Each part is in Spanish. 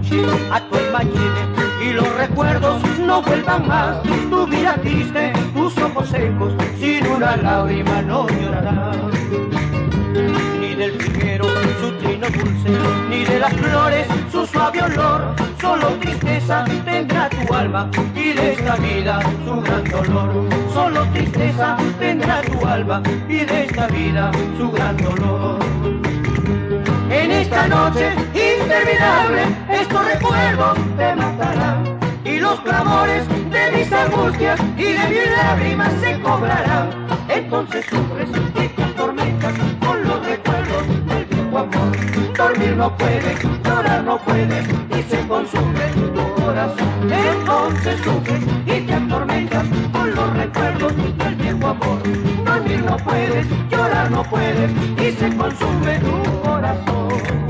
noche a tu imagen y los recuerdos no vuelvan más. Tu vida triste, tus ojos secos, sin una lágrima no llorarás. Ni del figuero su trino dulce, ni de las flores su suave olor. Solo tristeza tendrá tu alma y de esta vida su gran dolor. Solo tristeza tendrá tu alma y de esta vida su gran dolor. En esta noche interminable estos recuerdos te matarán y los clamores de mis angustias y de mis lágrimas se cobrarán. Entonces sufres y te atormentas con los recuerdos del viejo amor. Dormir no puedes, llorar no puedes y se consume tu corazón. Entonces sufres y te atormentas con los recuerdos del viejo amor. Dormir no puedes, llorar no puedes y se consume tu corazón.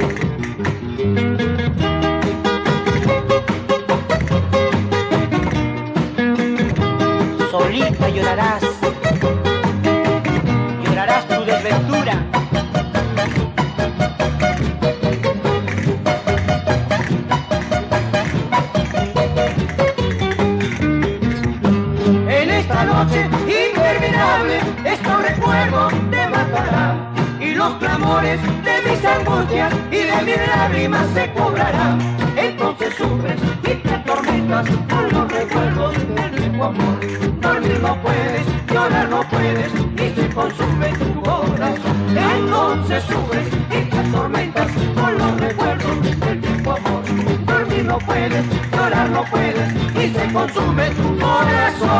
Solita llorarás, llorarás tu desventura. En esta noche interminable estos recuerdos te matarán y los clamores de mis angustias y de mis lágrimas se cobrarán. Entonces sufres y te atormentas con los recuerdos del viejo amor. Dormir no puedes, llorar no puedes y se consume tu corazón. Entonces sufres y te atormentas con los recuerdos del viejo amor. Dormir no puedes, llorar no puedes y se consume tu corazón.